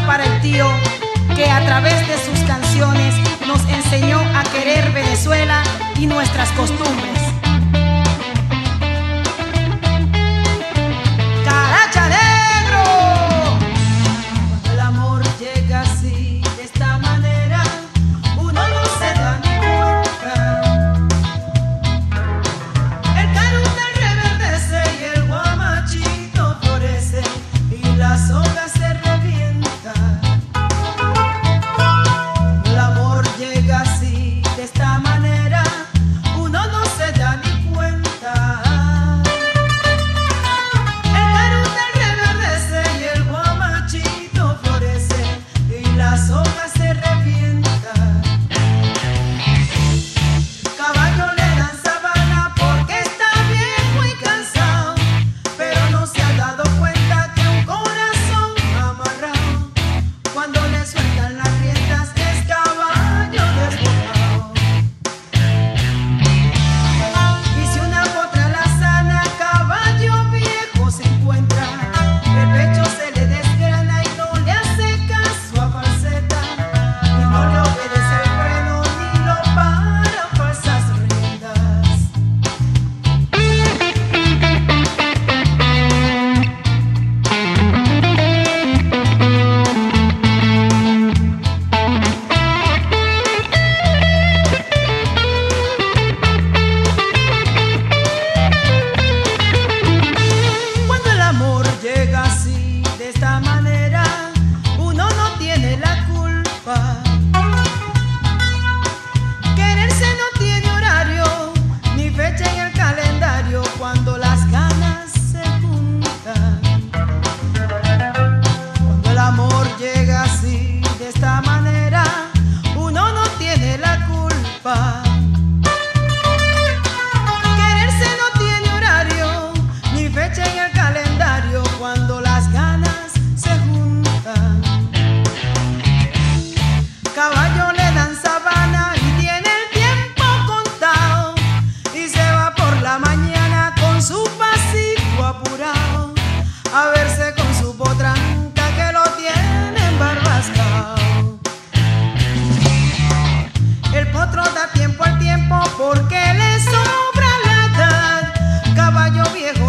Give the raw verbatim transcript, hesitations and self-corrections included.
para el tío, que a través de sus canciones nos enseñó a querer Venezuela y nuestras costumbres. ¡Caracha negro! Cuando el amor llega así, de esta manera, uno no se da ni cuenta. El carundel reverdece y el guamachito florece y las hojas se revientan. El amor llega así, de esta manera, uno no se da ni cuenta. El carundel reverdece y el guamachito florece y las hojas se revientan. Caballo le dan sabana porque está viejo y cansado, pero no se ha dado cuenta que un corazón amarrado, cuando le sueltan las riendas, es caballo desbocado. Y si una potra la sana, caballo viejo se encuentra, el pecho se le desgrana y no le hace caso a falseta, y no le obedece el freno ni lo para falsas riendas. Cuando el amor llega así, de esta manera, uno no tiene la culpa. Quererse no tiene horario, ni fecha en el calendario, cuando las ganas se juntan. Cuando el amor llega así, de esta manera, uno no tiene la culpa. Quererse no tiene horario, ni fecha en el calendario, cuando las ganas se juntan. Caballo le dan sabana y tiene el tiempo contado, y se va por la mañana con su pasito apurado a verse con su potranca que lo tiene embarbascado. El potro da tiempo al tiempo porque le sobra la edad. Caballo viejo